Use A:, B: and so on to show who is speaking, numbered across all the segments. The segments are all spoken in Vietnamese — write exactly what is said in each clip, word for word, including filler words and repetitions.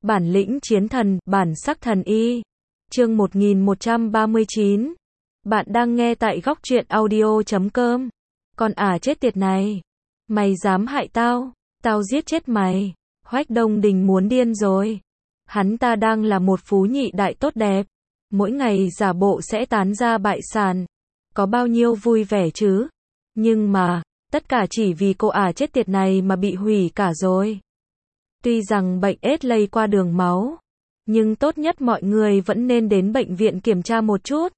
A: Bản lĩnh chiến thần, bản sắc thần y. Chương một nghìn một trăm ba mươi chín. Bạn đang nghe tại góc truyện audio chấm com. Con ả chết tiệt này. Mày dám hại tao, tao giết chết mày. Hoách Đông Đình muốn điên rồi. Hắn ta đang là một phú nhị đại tốt đẹp. Mỗi ngày giả bộ sẽ tán ra bại sản. Có bao nhiêu vui vẻ chứ. Nhưng mà, tất cả chỉ vì cô ả chết tiệt này mà bị hủy cả rồi. Tuy rằng bệnh ết lây qua đường máu, nhưng tốt nhất mọi người vẫn nên đến bệnh viện kiểm tra một chút.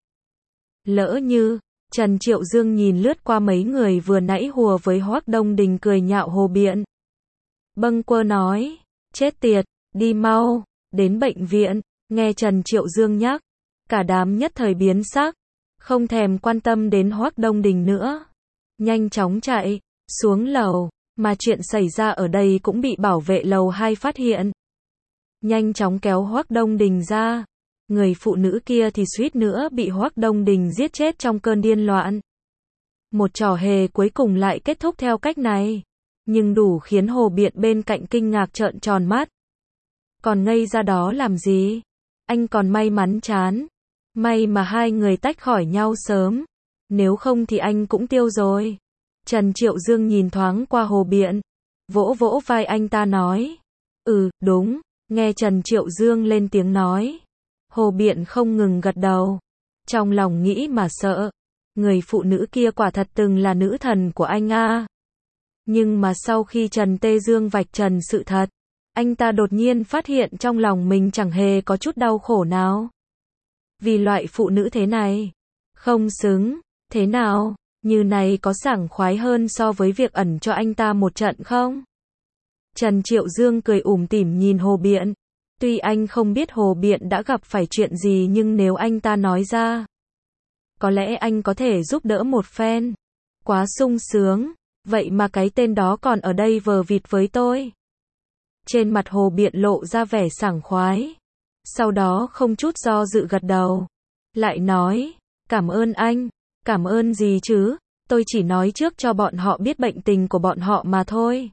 A: Lỡ như, Trần Triệu Dương nhìn lướt qua mấy người vừa nãy hùa với Hoắc Đông Đình cười nhạo hồ biện. Bâng quơ nói, chết tiệt, đi mau, đến bệnh viện, nghe Trần Triệu Dương nhắc. Cả đám nhất thời biến sắc, không thèm quan tâm đến Hoắc Đông Đình nữa. Nhanh chóng chạy, xuống lầu. Mà chuyện xảy ra ở đây cũng bị bảo vệ lầu hai phát hiện. Nhanh chóng kéo Hoắc Đông Đình ra. Người phụ nữ kia thì suýt nữa bị Hoắc Đông Đình giết chết trong cơn điên loạn. Một trò hề cuối cùng lại kết thúc theo cách này. Nhưng đủ khiến Hồ Biện bên cạnh kinh ngạc trợn tròn mắt. Còn ngây ra đó làm gì? Anh còn may mắn chán. May mà hai người tách khỏi nhau sớm. Nếu không thì anh cũng tiêu rồi. Trần Triệu Dương nhìn thoáng qua Hồ Biện, vỗ vỗ vai anh ta nói, ừ, đúng, nghe Trần Triệu Dương lên tiếng nói. Hồ Biện không ngừng gật đầu, trong lòng nghĩ mà sợ, người phụ nữ kia quả thật từng là nữ thần của anh a. Nhưng mà sau khi Trần Tê Dương vạch trần sự thật, anh ta đột nhiên phát hiện trong lòng mình chẳng hề có chút đau khổ nào. Vì loại phụ nữ thế này, không xứng, thế nào? Như này có sảng khoái hơn so với việc ẩn cho anh ta một trận không? Trần Triệu Dương cười ủm tỉm nhìn Hồ Biện. Tuy anh không biết Hồ Biện đã gặp phải chuyện gì nhưng nếu anh ta nói ra, có lẽ anh có thể giúp đỡ một phen. Quá sung sướng, vậy mà cái tên đó còn ở đây vờ vịt với tôi. Trên mặt Hồ Biện lộ ra vẻ sảng khoái. Sau đó không chút do dự gật đầu. Lại nói, cảm ơn anh. Cảm ơn gì chứ, tôi chỉ nói trước cho bọn họ biết bệnh tình của bọn họ mà thôi.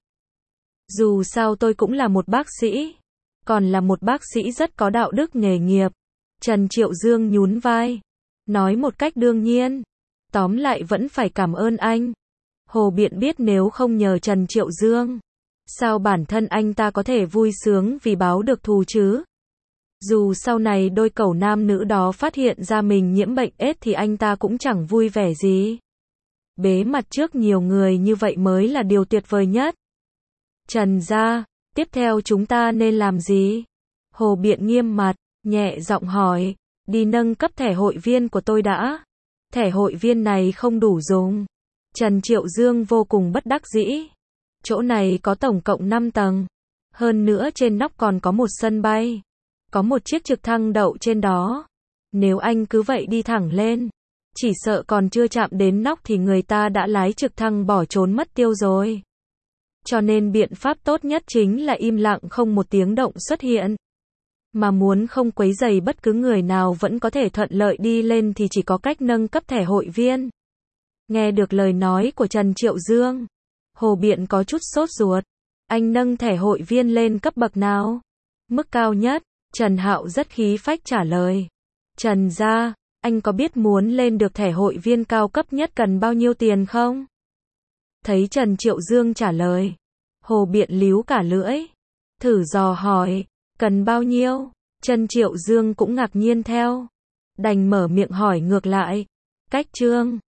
A: Dù sao tôi cũng là một bác sĩ, còn là một bác sĩ rất có đạo đức nghề nghiệp. Trần Triệu Dương nhún vai, nói một cách đương nhiên, tóm lại vẫn phải cảm ơn anh. Hồ Biện biết nếu không nhờ Trần Triệu Dương, sao bản thân anh ta có thể vui sướng vì báo được thù chứ? Dù sau này đôi cẩu nam nữ đó phát hiện ra mình nhiễm bệnh ết thì anh ta cũng chẳng vui vẻ gì. Bế mặt trước nhiều người như vậy mới là điều tuyệt vời nhất. Trần gia, tiếp theo chúng ta nên làm gì? Hồ Biện nghiêm mặt, nhẹ giọng hỏi, đi nâng cấp thẻ hội viên của tôi đã. Thẻ hội viên này không đủ dùng. Trần Triệu Dương vô cùng bất đắc dĩ. Chỗ này có tổng cộng năm tầng. Hơn nữa trên nóc còn có một sân bay. Có một chiếc trực thăng đậu trên đó. Nếu anh cứ vậy đi thẳng lên, chỉ sợ còn chưa chạm đến nóc thì người ta đã lái trực thăng bỏ trốn mất tiêu rồi. Cho nên biện pháp tốt nhất chính là im lặng không một tiếng động xuất hiện. Mà muốn không quấy rầy bất cứ người nào vẫn có thể thuận lợi đi lên thì chỉ có cách nâng cấp thẻ hội viên. Nghe được lời nói của Trần Triệu Dương, Hồ Biện có chút sốt ruột. Anh nâng thẻ hội viên lên cấp bậc nào? Mức cao nhất. Trần Hạo rất khí phách trả lời. Trần gia, anh có biết muốn lên được thẻ hội viên cao cấp nhất cần bao nhiêu tiền không? Thấy Trần Triệu Dương trả lời, Hồ Biện líu cả lưỡi. Thử dò hỏi, cần bao nhiêu? Trần Triệu Dương cũng ngạc nhiên theo. Đành mở miệng hỏi ngược lại. Cách trương,